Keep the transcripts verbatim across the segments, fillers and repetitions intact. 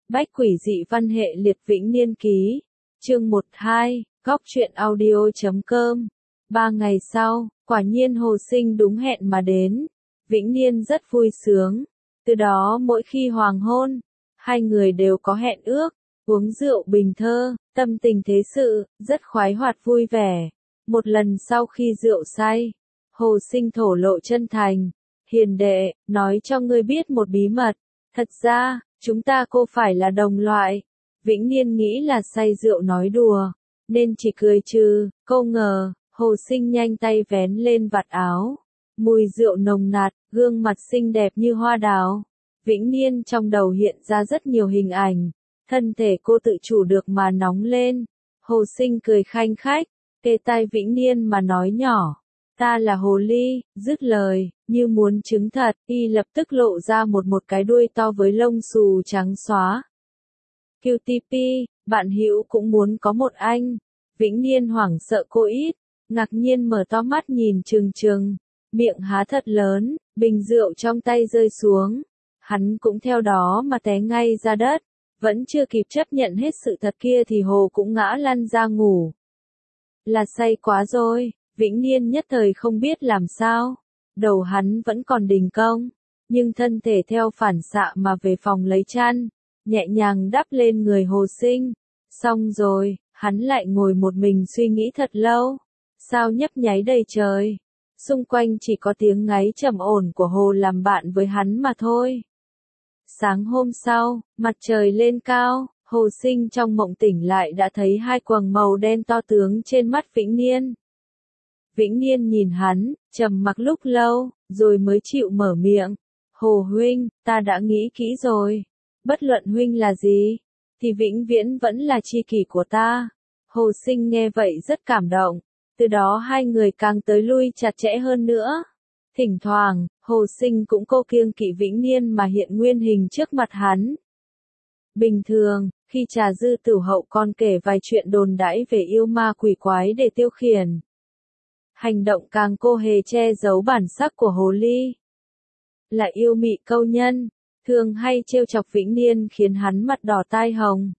Bách quỷ dị văn hệ liệt Vĩnh Niên ký. Chương một hai, góc truyện audio chấm com. Ba ngày sau, quả nhiên Hồ Sinh đúng hẹn mà đến. Vĩnh Niên rất vui sướng. Từ đó mỗi khi hoàng hôn, hai người đều có hẹn ước, uống rượu bình thơ, tâm tình thế sự, rất khoái hoạt vui vẻ. Một lần sau khi rượu say, Hồ Sinh thổ lộ chân thành. Hiền đệ, nói cho ngươi biết một bí mật. Thật ra, chúng ta cô phải là đồng loại. Vĩnh Niên nghĩ là say rượu nói đùa, nên chỉ cười trừ, câu ngờ, Hồ Sinh nhanh tay vén lên vạt áo. Mùi rượu nồng nạt, gương mặt xinh đẹp như hoa đào. Vĩnh Niên trong đầu hiện ra rất nhiều hình ảnh, thân thể cô tự chủ được mà nóng lên. Hồ Sinh cười khanh khách, kề tai Vĩnh Niên mà nói nhỏ. Ta là hồ ly, dứt lời, như muốn chứng thật, y lập tức lộ ra một một cái đuôi to với lông xù trắng xóa. quy tê pê, bạn hữu cũng muốn có một anh. Vĩnh Niên hoảng sợ cô ít, ngạc nhiên mở to mắt nhìn trừng trừng, miệng há thật lớn, bình rượu trong tay rơi xuống. Hắn cũng theo đó mà té ngay ra đất, vẫn chưa kịp chấp nhận hết sự thật kia thì Hồ cũng ngã lăn ra ngủ. Là say quá rồi. Vĩnh Niên nhất thời không biết làm sao, đầu hắn vẫn còn đình công, nhưng thân thể theo phản xạ mà về phòng lấy chăn, nhẹ nhàng đắp lên người Hồ Sinh. Xong rồi, hắn lại ngồi một mình suy nghĩ thật lâu, sao nhấp nháy đầy trời, xung quanh chỉ có tiếng ngáy trầm ổn của Hồ làm bạn với hắn mà thôi. Sáng hôm sau, mặt trời lên cao, Hồ Sinh trong mộng tỉnh lại đã thấy hai quầng màu đen to tướng trên mắt Vĩnh Niên. Vĩnh Niên nhìn hắn, trầm mặc lúc lâu, rồi mới chịu mở miệng. Hồ huynh, ta đã nghĩ kỹ rồi. Bất luận huynh là gì, thì vĩnh viễn vẫn là tri kỷ của ta. Hồ Sinh nghe vậy rất cảm động. Từ đó hai người càng tới lui chặt chẽ hơn nữa. Thỉnh thoảng, Hồ Sinh cũng cô kiêng kỵ Vĩnh Niên mà hiện nguyên hình trước mặt hắn. Bình thường, khi trà dư tửu hậu còn kể vài chuyện đồn đãi về yêu ma quỷ quái để tiêu khiển. Hành động càng cô hề che giấu bản sắc của hồ ly. Là yêu mị câu nhân, thường hay trêu chọc Vĩnh Niên khiến hắn mặt đỏ tai hồng.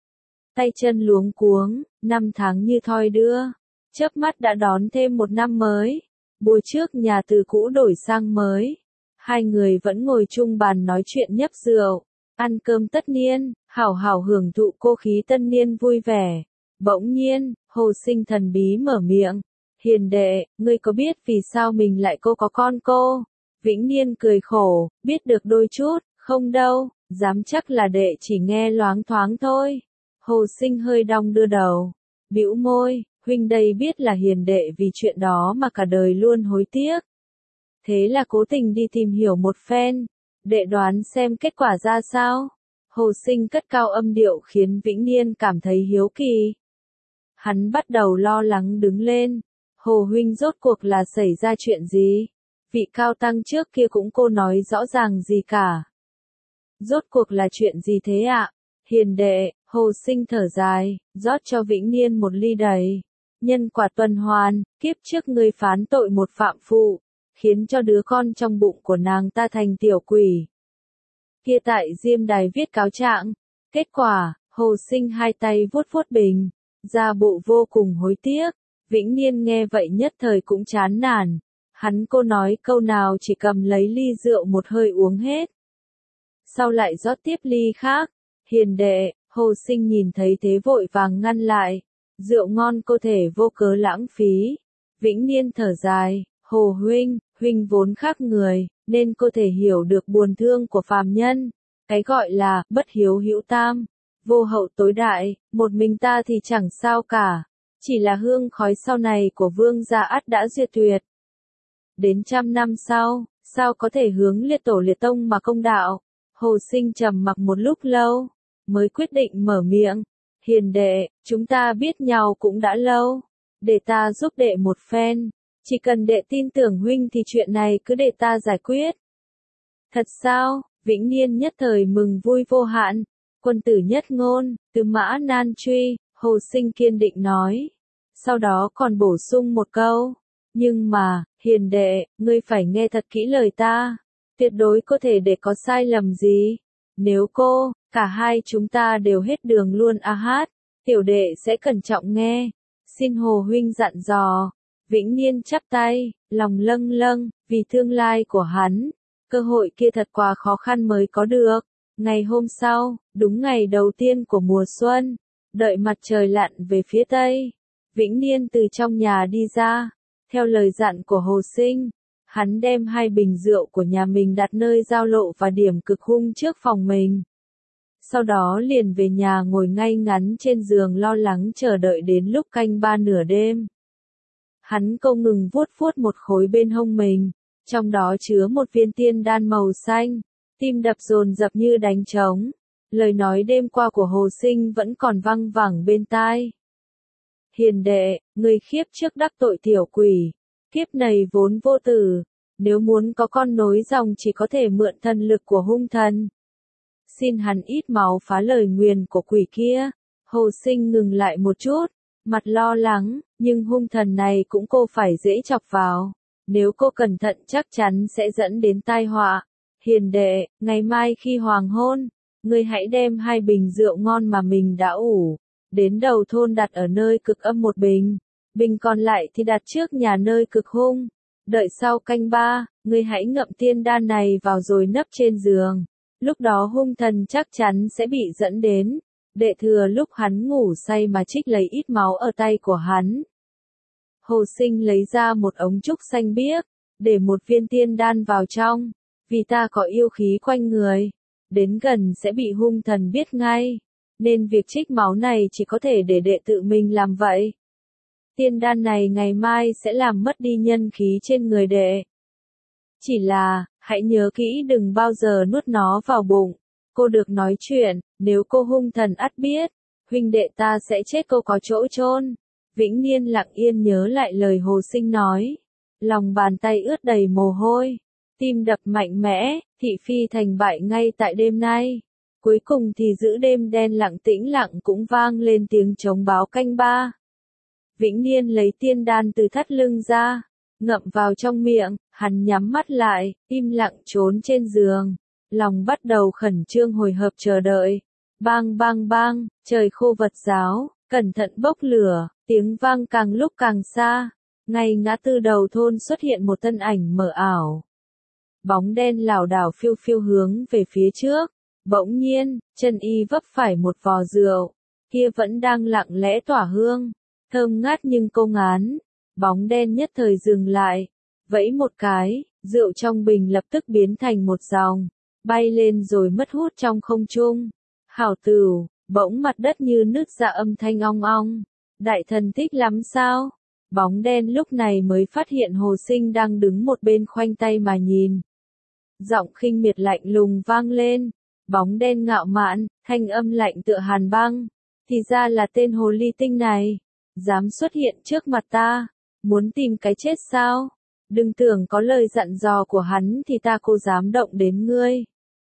Tay chân luống cuống, năm tháng như thoi đưa, chớp mắt đã đón thêm một năm mới. Buổi trước nhà từ cũ đổi sang mới, hai người vẫn ngồi chung bàn nói chuyện nhấp rượu, ăn cơm tất niên, hảo hảo hưởng thụ cô khí tân niên vui vẻ. Bỗng nhiên, Hồ Sinh thần bí mở miệng. Hiền đệ, ngươi có biết vì sao mình lại cô có con cô? Vĩnh Niên cười khổ, biết được đôi chút, không đâu, dám chắc là đệ chỉ nghe loáng thoáng thôi. Hồ Sinh hơi đong đưa đầu, bĩu môi, huynh đây biết là hiền đệ vì chuyện đó mà cả đời luôn hối tiếc. Thế là cố tình đi tìm hiểu một phen, đệ đoán xem kết quả ra sao. Hồ Sinh cất cao âm điệu khiến Vĩnh Niên cảm thấy hiếu kỳ. Hắn bắt đầu lo lắng đứng lên. Hồ huynh rốt cuộc là xảy ra chuyện gì? Vị cao tăng trước kia cũng cô nói rõ ràng gì cả. Rốt cuộc là chuyện gì thế ạ? Hiền đệ, Hồ Sinh thở dài, rót cho Vĩnh Niên một ly đầy. Nhân quả tuần hoàn, kiếp trước ngươi phán tội một phạm phụ, khiến cho đứa con trong bụng của nàng ta thành tiểu quỷ. Kia tại Diêm Đài viết cáo trạng. Kết quả, Hồ Sinh hai tay vuốt vuốt bình, ra bộ vô cùng hối tiếc. Vĩnh Niên nghe vậy nhất thời cũng chán nản. Hắn cô nói câu nào chỉ cầm lấy ly rượu một hơi uống hết. Sau lại rót tiếp ly khác. Hiền đệ, Hồ Sinh nhìn thấy thế vội vàng ngăn lại. Rượu ngon cô thể vô cớ lãng phí. Vĩnh Niên thở dài, Hồ huynh, huynh vốn khác người, nên cô thể hiểu được buồn thương của phàm nhân. Cái gọi là, bất hiếu hữu tam, vô hậu tối đại, một mình ta thì chẳng sao cả. Chỉ là hương khói sau này của vương gia ắt đã diệt tuyệt. Đến trăm năm sau, sao có thể hướng liệt tổ liệt tông mà công đạo? Hồ Sinh trầm mặc một lúc lâu, mới quyết định mở miệng. Hiền đệ, chúng ta biết nhau cũng đã lâu. Để ta giúp đệ một phen. Chỉ cần đệ tin tưởng huynh thì chuyện này cứ để ta giải quyết. Thật sao? Vĩnh Niên nhất thời mừng vui vô hạn. Quân tử nhất ngôn, từ mã nan truy, Hồ Sinh kiên định nói. Sau đó còn bổ sung một câu. Nhưng mà, hiền đệ, ngươi phải nghe thật kỹ lời ta. Tuyệt đối có thể để có sai lầm gì. Nếu cô, Cả hai chúng ta đều hết đường luôn a hát, tiểu đệ sẽ cẩn trọng nghe. Xin Hồ huynh dặn dò. Vĩnh Niên chắp tay, lòng lâng lâng, vì tương lai của hắn. Cơ hội kia thật quá khó khăn mới có được. Ngày hôm sau, đúng ngày đầu tiên của mùa xuân, đợi mặt trời lặn về phía tây, Vĩnh Niên từ trong nhà đi ra. Theo lời dặn của Hồ Sinh, hắn đem hai bình rượu của nhà mình đặt nơi giao lộ và điểm cực hung trước phòng mình. Sau đó liền về nhà ngồi ngay ngắn trên giường lo lắng chờ đợi đến lúc canh ba nửa đêm. Hắn không ngừng vuốt vuốt một khối bên hông mình, trong đó chứa một viên tiên đan màu xanh, tim đập dồn dập như đánh trống. Lời nói đêm qua của Hồ Sinh vẫn còn văng vẳng bên tai. Hiền đệ, người khiếp trước đắc tội tiểu quỷ, kiếp này vốn vô tử, nếu muốn có con nối dòng chỉ có thể mượn thần lực của hung thần. Xin hắn ít máu phá lời nguyền của quỷ kia. Hồ Sinh ngừng lại một chút, mặt lo lắng, nhưng hung thần này cũng cô phải dễ chọc vào. Nếu cô cẩn thận chắc chắn sẽ dẫn đến tai họa. Hiền đệ, ngày mai khi hoàng hôn, ngươi hãy đem hai bình rượu ngon mà mình đã ủ, đến đầu thôn đặt ở nơi cực âm một bình, bình còn lại thì đặt trước nhà nơi cực hung. Đợi sau canh ba, ngươi hãy ngậm tiên đan này vào rồi nấp trên giường. Lúc đó hung thần chắc chắn sẽ bị dẫn đến. Đệ thừa lúc hắn ngủ say mà trích lấy ít máu ở tay của hắn. Hồ Sinh lấy ra một ống trúc xanh biếc, để một viên tiên đan vào trong. Vì ta có yêu khí quanh người, đến gần sẽ bị hung thần biết ngay, nên việc trích máu này chỉ có thể để đệ tự mình làm vậy. Tiên đan này ngày mai sẽ làm mất đi nhân khí trên người đệ. Chỉ là, hãy nhớ kỹ đừng bao giờ nuốt nó vào bụng. Cô được nói chuyện, nếu cô hung thần ắt biết, huynh đệ ta sẽ chết cô có chỗ chôn. Vĩnh Niên lặng yên nhớ lại lời Hồ Sinh nói. Lòng bàn tay ướt đầy mồ hôi. Tim đập mạnh mẽ, thị phi thành bại ngay tại đêm nay. Cuối cùng thì giữa đêm đen lặng tĩnh lặng cũng vang lên tiếng trống báo canh ba. Vĩnh Niên lấy tiên đan từ thắt lưng ra, ngậm vào trong miệng, hắn nhắm mắt lại, im lặng trốn trên giường. Lòng bắt đầu khẩn trương hồi hộp chờ đợi. Bang bang bang, trời khô vật ráo, cẩn thận bốc lửa, tiếng vang càng lúc càng xa. Ngay ngã tư đầu thôn xuất hiện một thân ảnh mờ ảo. Bóng đen lảo đảo phiêu phiêu hướng về phía trước. Bỗng nhiên, chân y vấp phải một vò rượu. Kia vẫn đang lặng lẽ tỏa hương. Thơm ngát nhưng cô ngán. Bóng đen nhất thời dừng lại. Vẫy một cái, rượu trong bình lập tức biến thành một dòng. Bay lên rồi mất hút trong không trung. Hảo tửu, bỗng mặt đất như nứt ra âm thanh ong ong. Đại thần thích lắm sao? Bóng đen lúc này mới phát hiện Hồ Sinh đang đứng một bên khoanh tay mà nhìn. Giọng khinh miệt lạnh lùng vang lên. Bóng đen ngạo mạn, thanh âm lạnh tựa hàn băng. Thì ra là tên hồ ly tinh này. Dám xuất hiện trước mặt ta. Muốn tìm cái chết sao? Đừng tưởng có lời dặn dò của hắn thì ta cô dám động đến ngươi.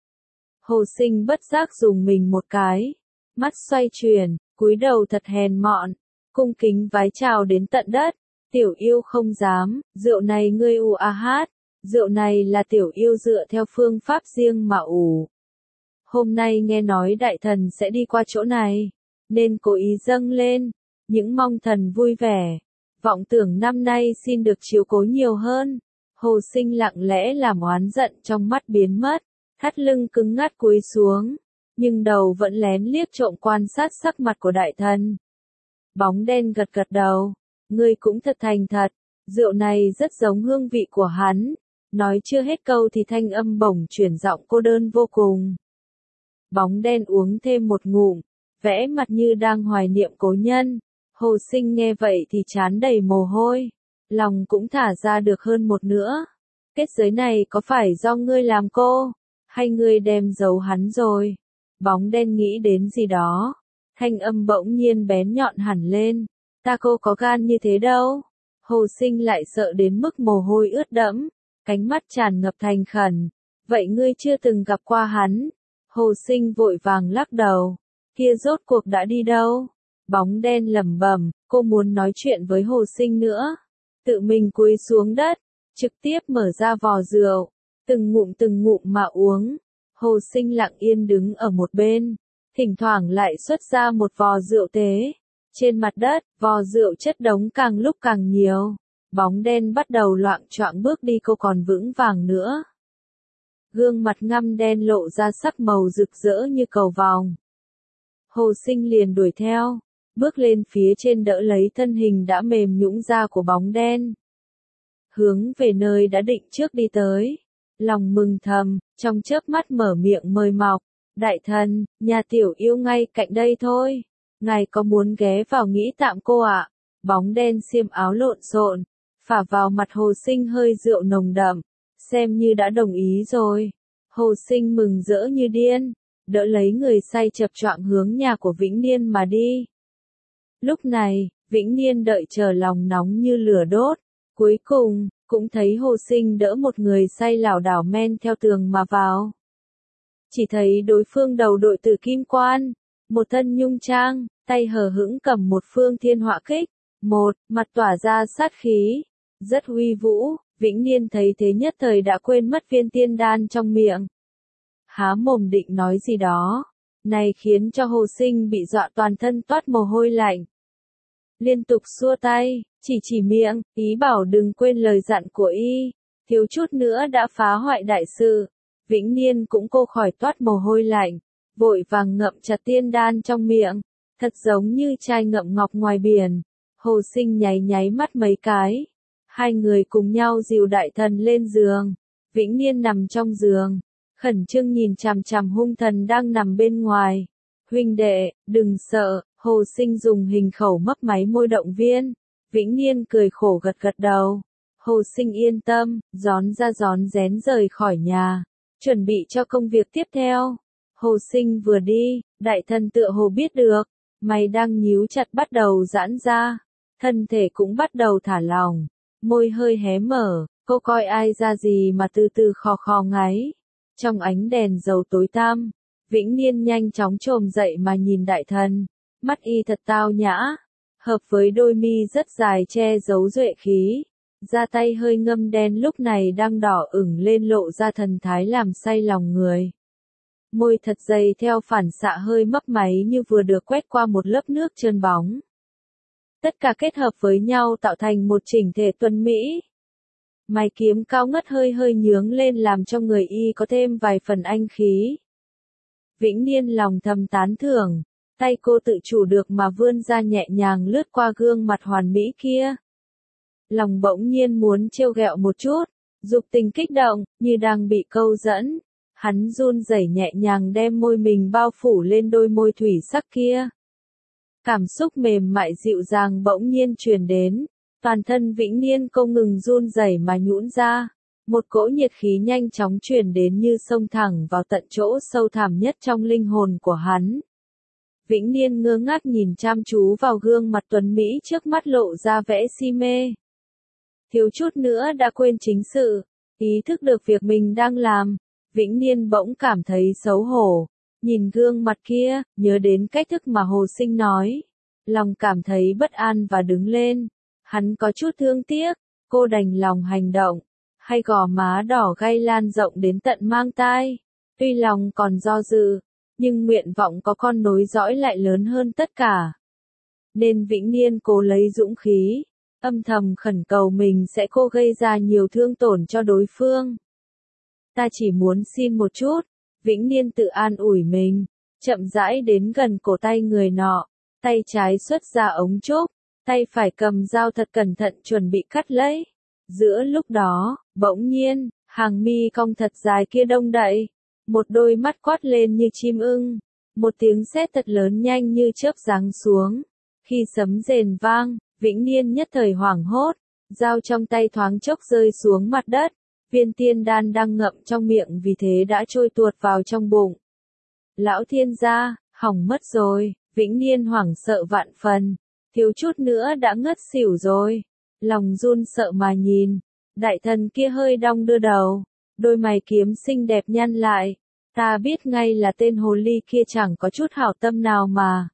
Hồ Sinh bất giác dùng mình một cái. Mắt xoay chuyển, cúi đầu thật hèn mọn. Cung kính vái chào đến tận đất. Tiểu yêu không dám, rượu này ngươi ủ a hát. Rượu này là tiểu yêu dựa theo phương pháp riêng mà ủ. Hôm nay nghe nói đại thần sẽ đi qua chỗ này, nên cố ý dâng lên, những mong thần vui vẻ. Vọng tưởng năm nay xin được chiếu cố nhiều hơn. Hồ Sinh lặng lẽ làm oán giận trong mắt biến mất, thắt lưng cứng ngắc cúi xuống, nhưng đầu vẫn lén liếc trộm quan sát sắc mặt của đại thần. Bóng đen gật gật đầu, ngươi cũng thật thành thật, rượu này rất giống hương vị của hắn. Nói chưa hết câu thì thanh âm bổng chuyển giọng cô đơn vô cùng. Bóng đen uống thêm một ngụm, vẽ mặt như đang hoài niệm cố nhân. Hồ Sinh nghe vậy thì trán đầy mồ hôi, lòng cũng thả ra được hơn một nữa. Kết giới này có phải do ngươi làm cô, hay ngươi đem giấu hắn rồi? Bóng đen nghĩ đến gì đó, thanh âm bỗng nhiên bén nhọn hẳn lên. Ta cô có gan như thế đâu. Hồ Sinh lại sợ đến mức mồ hôi ướt đẫm, cánh mắt tràn ngập thành khẩn. Vậy ngươi chưa từng gặp qua hắn? Hồ Sinh vội vàng lắc đầu. Kia rốt cuộc đã đi đâu? Bóng đen lẩm bẩm, cô muốn nói chuyện với Hồ Sinh nữa. Tự mình cúi xuống đất, trực tiếp mở ra vò rượu, từng ngụm từng ngụm mà uống. Hồ Sinh lặng yên đứng ở một bên, thỉnh thoảng lại xuất ra một vò rượu tế. Trên mặt đất, vò rượu chất đống càng lúc càng nhiều. Bóng đen bắt đầu loạng choạng bước đi, cô còn vững vàng nữa. Gương mặt ngăm đen lộ ra sắc màu rực rỡ như cầu vồng. Hồ Sinh liền đuổi theo, bước lên phía trên đỡ lấy thân hình đã mềm nhũn ra của bóng đen. Hướng về nơi đã định trước đi tới. Lòng mừng thầm, trong chớp mắt mở miệng mời mọc. Đại thần, nhà tiểu yêu ngay cạnh đây thôi. Ngài có muốn ghé vào nghỉ tạm cô ạ? Bóng đen xiêm áo lộn xộn, phả vào mặt Hồ Sinh hơi rượu nồng đậm. Xem như đã đồng ý rồi. Hồ Sinh mừng rỡ như điên, đỡ lấy người say chập choạng hướng nhà của Vĩnh Niên mà đi. Lúc này, Vĩnh Niên đợi chờ lòng nóng như lửa đốt. Cuối cùng, cũng thấy Hồ Sinh đỡ một người say lảo đảo men theo tường mà vào. Chỉ thấy đối phương đầu đội tử kim quan, một thân nhung trang, tay hờ hững cầm một phương thiên họa kích, một, mặt tỏa ra sát khí, rất uy vũ. Vĩnh Niên thấy thế nhất thời đã quên mất viên tiên đan trong miệng. Há mồm định nói gì đó, này khiến cho Hồ Sinh bị dọa toàn thân toát mồ hôi lạnh. Liên tục xua tay, chỉ chỉ miệng, ý bảo đừng quên lời dặn của y, thiếu chút nữa đã phá hoại đại sự. Vĩnh Niên cũng cô khỏi toát mồ hôi lạnh, vội vàng ngậm chặt tiên đan trong miệng, thật giống như chai ngậm ngọc ngoài biển. Hồ Sinh nháy nháy mắt mấy cái. Hai người cùng nhau dìu đại thần lên giường. Vĩnh Niên nằm trong giường, khẩn trương nhìn chằm chằm hung thần đang nằm bên ngoài. Huynh đệ, đừng sợ. Hồ Sinh dùng hình khẩu mấp máy môi động viên. Vĩnh Niên cười khổ gật gật đầu. Hồ Sinh yên tâm, rón ra rón rén rời khỏi nhà, chuẩn bị cho công việc tiếp theo. Hồ Sinh vừa đi, đại thần tựa hồ biết được, mày đang nhíu chặt bắt đầu giãn ra, thân thể cũng bắt đầu thả lỏng, môi hơi hé mở, cô coi ai ra gì mà từ từ khò khò ngáy. Trong ánh đèn dầu tối tăm, Vĩnh Niên nhanh chóng chồm dậy mà nhìn đại thần, mắt y thật tao nhã, hợp với đôi mi rất dài che giấu duệ khí. Da tay hơi ngâm đen lúc này đang đỏ ửng lên lộ ra thần thái làm say lòng người. Môi thật dày theo phản xạ hơi mấp máy như vừa được quét qua một lớp nước trơn bóng. Tất cả kết hợp với nhau tạo thành một chỉnh thể tuấn mỹ. Mày kiếm cao ngất hơi hơi nhướng lên làm cho người y có thêm vài phần anh khí. Vĩnh Niên lòng thầm tán thưởng, tay cô tự chủ được mà vươn ra nhẹ nhàng lướt qua gương mặt hoàn mỹ kia. Lòng bỗng nhiên muốn trêu ghẹo một chút, dục tình kích động, như đang bị câu dẫn. Hắn run rẩy nhẹ nhàng đem môi mình bao phủ lên đôi môi thủy sắc kia. Cảm xúc mềm mại dịu dàng bỗng nhiên truyền đến, toàn thân Vĩnh Niên không ngừng run rẩy mà nhũn ra. Một cỗ nhiệt khí nhanh chóng truyền đến như xông thẳng vào tận chỗ sâu thẳm nhất trong linh hồn của hắn. Vĩnh Niên ngơ ngác nhìn chăm chú vào gương mặt tuấn mỹ trước mắt lộ ra vẻ si mê. Thiếu chút nữa đã quên chính sự, ý thức được việc mình đang làm, Vĩnh Niên bỗng cảm thấy xấu hổ, nhìn gương mặt kia, nhớ đến cách thức mà Hồ Sinh nói, lòng cảm thấy bất an và đứng lên. Hắn có chút thương tiếc, cô đành lòng hành động, hay gò má đỏ gay lan rộng đến tận mang tai. Tuy lòng còn do dự, nhưng nguyện vọng có con nối dõi lại lớn hơn tất cả. Nên Vĩnh Niên cố lấy dũng khí, âm thầm khẩn cầu mình sẽ cố gây ra nhiều thương tổn cho đối phương. Ta chỉ muốn xin một chút, Vĩnh Niên tự an ủi mình, chậm rãi đến gần cổ tay người nọ, tay trái xuất ra ống trúc, tay phải cầm dao thật cẩn thận chuẩn bị cắt lấy. Giữa lúc đó, bỗng nhiên, hàng mi cong thật dài kia đông đậy, một đôi mắt quát lên như chim ưng, một tiếng sét thật lớn nhanh như chớp giáng xuống. Khi sấm rền vang, Vĩnh Niên nhất thời hoảng hốt, dao trong tay thoáng chốc rơi xuống mặt đất, viên tiên đan đang ngậm trong miệng vì thế đã trôi tuột vào trong bụng. Lão thiên gia, hỏng mất rồi, Vĩnh Niên hoảng sợ vạn phần, thiếu chút nữa đã ngất xỉu rồi, lòng run sợ mà nhìn, đại thần kia hơi đong đưa đầu, đôi mày kiếm xinh đẹp nhăn lại, ta biết ngay là tên hồ ly kia chẳng có chút hảo tâm nào mà.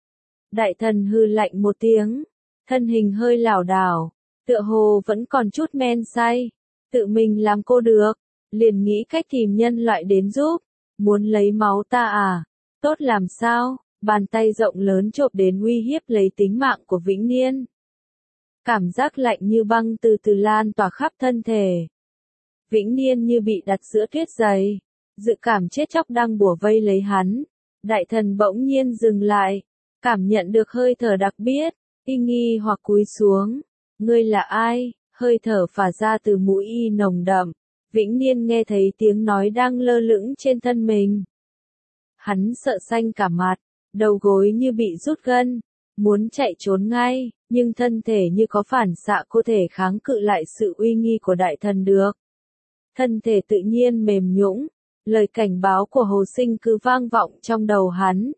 Đại thần hư lạnh một tiếng, thân hình hơi lảo đảo, tựa hồ vẫn còn chút men say, tự mình làm cô được, liền nghĩ cách tìm nhân loại đến giúp, muốn lấy máu ta à, Tốt làm sao, bàn tay rộng lớn chộp đến uy hiếp lấy tính mạng của Vĩnh Niên. Cảm giác lạnh như băng từ từ lan tỏa khắp thân thể. Vĩnh Niên như bị đặt giữa tuyết dày, dự cảm chết chóc đang bủa vây lấy hắn. Đại thần bỗng nhiên dừng lại, cảm nhận được hơi thở đặc biệt, y nghi hoặc cúi xuống. Ngươi là ai? Hơi thở phả ra từ mũi y nồng đậm. Vĩnh Niên nghe thấy tiếng nói đang lơ lửng trên thân mình. Hắn sợ xanh cả mặt, đầu gối như bị rút gân, muốn chạy trốn ngay, nhưng thân thể như có phản xạ có thể kháng cự lại sự uy nghi của đại thần được. Thân thể tự nhiên mềm nhũn, lời cảnh báo của Hồ Sinh cứ vang vọng trong đầu hắn.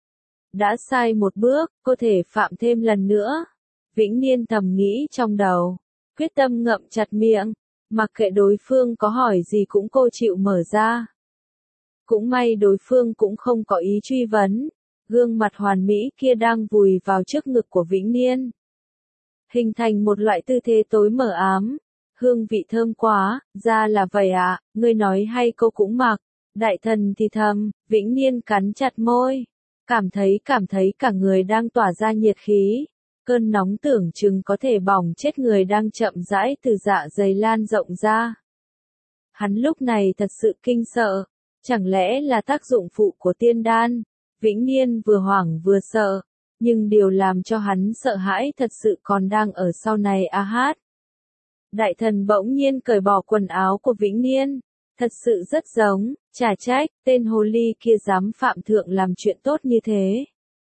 Đã sai một bước, có thể phạm thêm lần nữa. Vĩnh Niên thầm nghĩ trong đầu, quyết tâm ngậm chặt miệng, mặc kệ đối phương có hỏi gì cũng cô chịu mở ra. Cũng may đối phương cũng không có ý truy vấn, gương mặt hoàn mỹ kia đang vùi vào trước ngực của Vĩnh Niên. Hình thành một loại tư thế tối mờ ám, hương vị thơm quá, ra là vậy ạ, à, ngươi nói hay cô cũng mặc. Đại thần thì thầm, Vĩnh Niên cắn chặt môi, cảm thấy cảm thấy cả người đang tỏa ra nhiệt khí. Cơn nóng tưởng chừng có thể bỏng chết người đang chậm rãi từ dạ dày lan rộng ra. Hắn lúc này thật sự kinh sợ, chẳng lẽ là tác dụng phụ của tiên đan? Vĩnh Niên vừa hoảng vừa sợ, nhưng điều làm cho hắn sợ hãi thật sự còn đang ở sau này a hát. Đại thần bỗng nhiên cởi bỏ quần áo của Vĩnh Niên, thật sự rất giống, chả trách, tên hồ ly kia dám phạm thượng làm chuyện tốt như thế.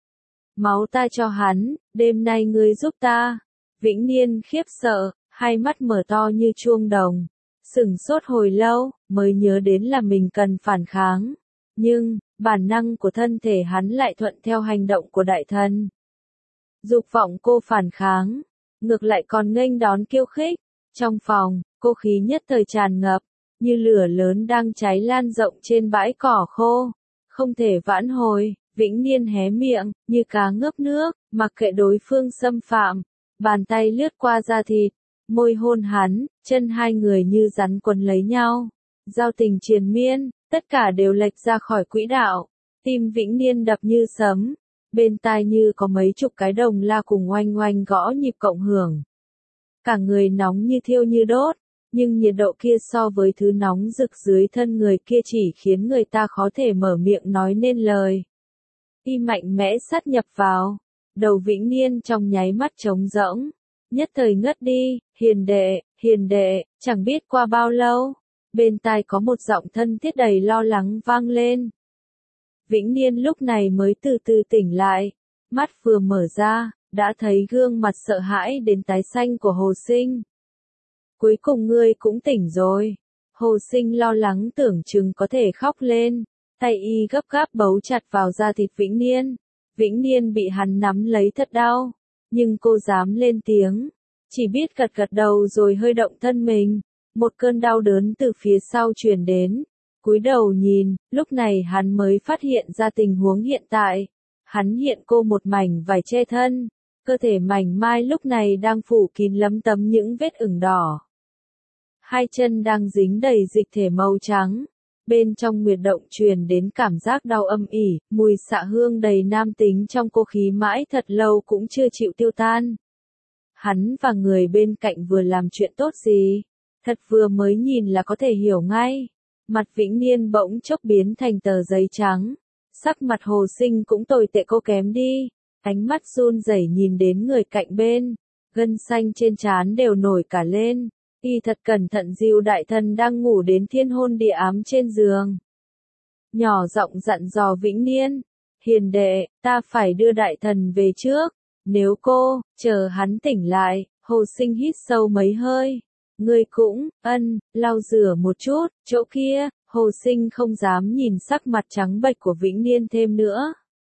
Máu ta cho hắn, đêm nay ngươi giúp ta. Vĩnh Niên khiếp sợ, hai mắt mở to như chuông đồng, sửng sốt hồi lâu, mới nhớ đến là mình cần phản kháng. Nhưng, bản năng của thân thể hắn lại thuận theo hành động của đại thần. Dục vọng cô phản kháng, ngược lại còn nghênh đón khiêu khích. Trong phòng, cô khí nhất thời tràn ngập, như lửa lớn đang cháy lan rộng trên bãi cỏ khô. Không thể vãn hồi, Vĩnh Niên hé miệng, như cá ngớp nước, mặc kệ đối phương xâm phạm. Bàn tay lướt qua da thịt, môi hôn hắn, chân hai người như rắn quấn lấy nhau. Giao tình triền miên, tất cả đều lệch ra khỏi quỹ đạo. Tim Vĩnh Niên đập như sấm, bên tai như có mấy chục cái đồng la cùng oanh oanh gõ nhịp cộng hưởng. Cả người nóng như thiêu như đốt, nhưng nhiệt độ kia so với thứ nóng rực dưới thân người kia chỉ khiến người ta khó thể mở miệng nói nên lời. Y mạnh mẽ sát nhập vào, đầu Vĩnh Niên trong nháy mắt trống rỗng, nhất thời ngất đi. Hiền đệ, hiền đệ, chẳng biết qua bao lâu, bên tai có một giọng thân thiết đầy lo lắng vang lên. Vĩnh Niên lúc này mới từ từ tỉnh lại, mắt vừa mở ra, đã thấy gương mặt sợ hãi đến tái xanh của Hồ Sinh. Cuối cùng ngươi cũng tỉnh rồi. Hồ Sinh lo lắng tưởng chừng có thể khóc lên, tay y gấp gáp bấu chặt vào da thịt Vĩnh Niên. Vĩnh Niên bị hắn nắm lấy thật đau, nhưng cô dám lên tiếng, chỉ biết gật gật đầu rồi hơi động thân mình. Một cơn đau đớn từ phía sau truyền đến, cúi đầu nhìn, lúc này hắn mới phát hiện ra tình huống hiện tại. Hắn hiện cô một mảnh vải che thân, cơ thể mảnh mai lúc này đang phủ kín lấm tấm những vết ửng đỏ. Hai chân đang dính đầy dịch thể màu trắng, bên trong huyệt động truyền đến cảm giác đau âm ỉ, mùi xạ hương đầy nam tính trong cô khí mãi thật lâu cũng chưa chịu tiêu tan. Hắn và người bên cạnh vừa làm chuyện tốt gì? Thật vừa mới nhìn là có thể hiểu ngay. Mặt Vĩnh Niên bỗng chốc biến thành tờ giấy trắng. Sắc mặt Hồ Sinh cũng tồi tệ cô kém đi. Ánh mắt run rẩy nhìn đến người cạnh bên. Gân xanh trên trán đều nổi cả lên. Y thật cẩn thận dìu đại thần đang ngủ đến thiên hôn địa ám trên giường. Nhỏ giọng dặn dò Vĩnh Niên. Hiền đệ, ta phải đưa đại thần về trước. Nếu cô, chờ hắn tỉnh lại, Hồ Sinh hít sâu mấy hơi. Ngươi cũng, ân, lau rửa một chút, chỗ kia, Hồ Sinh không dám nhìn sắc mặt trắng bệch của Vĩnh Niên thêm nữa.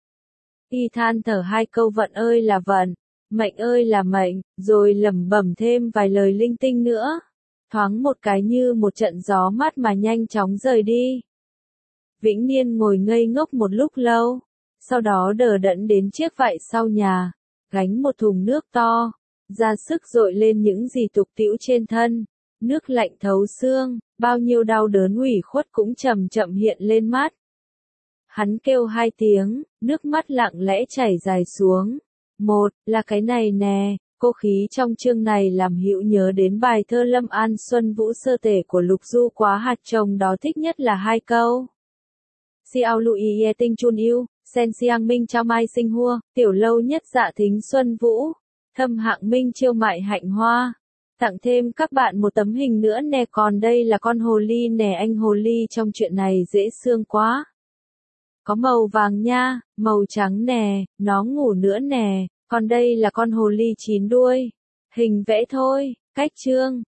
Y than thở hai câu vận ơi là vận, mệnh ơi là mệnh, rồi lẩm bẩm thêm vài lời linh tinh nữa. Thoáng một cái như một trận gió mát mà nhanh chóng rời đi. Vĩnh Niên ngồi ngây ngốc một lúc lâu, sau đó đờ đẫn đến chiếc vại sau nhà, gánh một thùng nước to, ra sức dội lên những gì tục tĩu trên thân, nước lạnh thấu xương, bao nhiêu đau đớn ủy khuất cũng chậm chậm hiện lên mắt. Hắn kêu hai tiếng, nước mắt lặng lẽ chảy dài xuống. Một, là cái này nè, cô khí trong chương này làm Hữu nhớ đến bài thơ Lâm An Xuân Vũ Sơ Tể của Lục Du Quá hạt chồng đó thích nhất là hai câu. Xiao lụi ye tinh chun yêu, sen xiang minh trao mai sinh hua, tiểu lâu nhất dạ thính Xuân Vũ, thâm hạng minh chiêu mại hạnh hoa. Tặng thêm các bạn một tấm hình nữa nè, còn đây là con hồ ly nè, anh hồ ly trong chuyện này dễ thương quá. Có màu vàng nha, màu trắng nè, nó ngủ nữa nè, còn đây là con hồ ly chín đuôi. Hình vẽ thôi, cách chương.